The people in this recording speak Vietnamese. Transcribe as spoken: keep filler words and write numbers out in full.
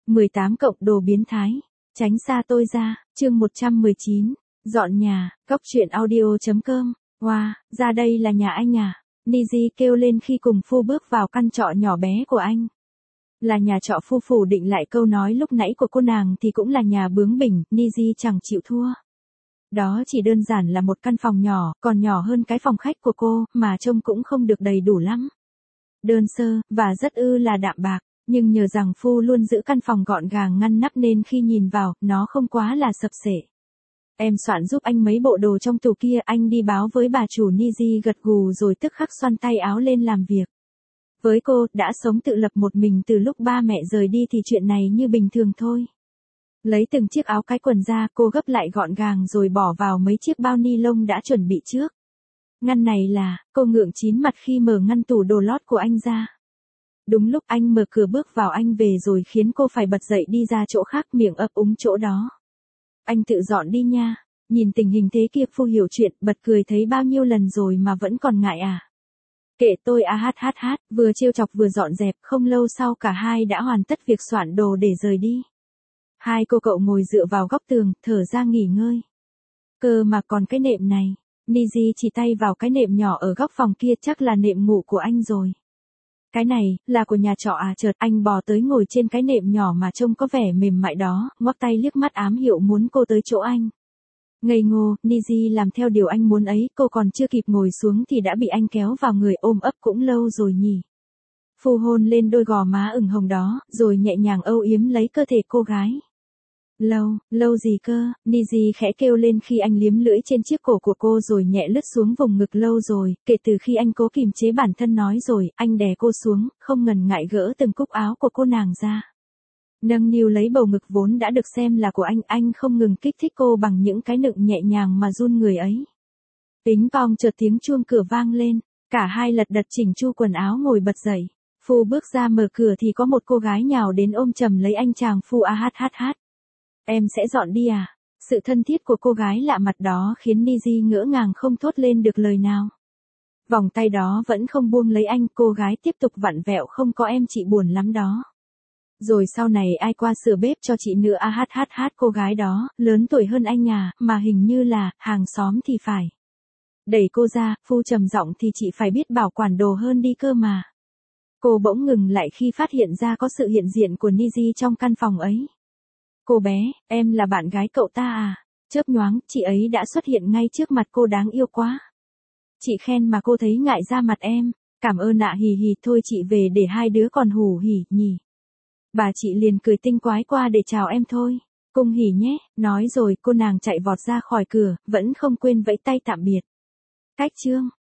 mười tám cộng đồ biến thái. Tránh xa tôi ra, chương một trăm mười chín. Dọn nhà, góc truyện audio chấm com. Wow, ra đây là nhà anh à? Niji kêu lên khi cùng Phu bước vào căn trọ nhỏ bé của anh. Là nhà trọ Phu phủ định lại câu nói lúc nãy của cô nàng thì cũng là nhà bướng bỉnh, Niji chẳng chịu thua. Đó chỉ đơn giản là một căn phòng nhỏ, còn nhỏ hơn cái phòng khách của cô, mà trông cũng không được đầy đủ lắm. Đơn sơ, và rất ư là đạm bạc, nhưng nhờ rằng Phu luôn giữ căn phòng gọn gàng ngăn nắp nên khi nhìn vào, nó không quá là sập sệ. Em soạn giúp anh mấy bộ đồ trong tủ kia, anh đi báo với bà chủ. Niji gật gù rồi tức khắc xoăn tay áo lên làm việc. Với cô, đã sống tự lập một mình từ lúc ba mẹ rời đi thì chuyện này như bình thường thôi. Lấy từng chiếc áo cái quần ra, cô gấp lại gọn gàng rồi bỏ vào mấy chiếc bao ni lông đã chuẩn bị trước. Ngăn này là, cô ngượng chín mặt khi mở ngăn tủ đồ lót của anh ra. Đúng lúc anh mở cửa bước vào anh về rồi khiến cô phải bật dậy đi ra chỗ khác, miệng ấp úng chỗ đó. Anh tự dọn đi nha. Nhìn tình hình thế kia Phu hiểu chuyện, bật cười thấy bao nhiêu lần rồi mà vẫn còn ngại à. Kệ tôi à hát hát hát, vừa trêu chọc vừa dọn dẹp, không lâu sau cả hai đã hoàn tất việc soạn đồ để rời đi. Hai cô cậu ngồi dựa vào góc tường, thở ra nghỉ ngơi. Cơ mà còn cái nệm này. Niji chỉ tay vào cái nệm nhỏ ở góc phòng kia, chắc là nệm ngủ của anh rồi. Cái này, là của nhà trọ à? Chợt anh bò tới ngồi trên cái nệm nhỏ mà trông có vẻ mềm mại đó, ngoắc tay liếc mắt ám hiệu muốn cô tới chỗ anh. Ngây ngô, Niji làm theo điều anh muốn ấy, cô còn chưa kịp ngồi xuống thì đã bị anh kéo vào người ôm ấp. Cũng lâu rồi nhỉ. Phu hôn lên đôi gò má ửng hồng đó, rồi nhẹ nhàng âu yếm lấy cơ thể cô gái. Lâu, lâu gì cơ? Niji khẽ kêu lên khi anh liếm lưỡi trên chiếc cổ của cô rồi nhẹ lướt xuống vùng ngực. Lâu rồi, kể từ khi anh cố kìm chế bản thân nói rồi, anh đè cô xuống, không ngần ngại gỡ từng cúc áo của cô nàng ra. Nâng niu lấy bầu ngực vốn đã được xem là của anh, anh không ngừng kích thích cô bằng những cái nựng nhẹ nhàng mà run người ấy. Tính pong, chợt tiếng chuông cửa vang lên, cả hai lật đật chỉnh chu quần áo ngồi bật dậy. Phu bước ra mở cửa thì có một cô gái nhào đến ôm chầm lấy anh chàng Phu a hát hát hát. Em sẽ dọn đi à? Sự thân thiết của cô gái lạ mặt đó khiến Niji ngỡ ngàng không thốt lên được lời nào. Vòng tay đó vẫn không buông lấy anh, cô gái tiếp tục vặn vẹo, không có em chị buồn lắm đó. Rồi sau này ai qua sửa bếp cho chị nữa a hát hát hát. Cô gái đó, lớn tuổi hơn anh à, mà hình như là, hàng xóm thì phải. Đẩy cô ra, Phu trầm giọng thì chị phải biết bảo quản đồ hơn đi cơ mà. Cô bỗng ngừng lại khi phát hiện ra có sự hiện diện của Niji trong căn phòng ấy. Cô bé, em là bạn gái cậu ta à? Chớp nhoáng, chị ấy đã xuất hiện ngay trước mặt cô, đáng yêu quá. Chị khen mà cô thấy ngại ra mặt em. Cảm ơn ạ, hì hì, thôi chị về để hai đứa còn hù hỉ nhỉ. Bà chị liền cười tinh quái qua để chào em thôi. Cung hỉ nhé, nói rồi cô nàng chạy vọt ra khỏi cửa, vẫn không quên vẫy tay tạm biệt. Cách chương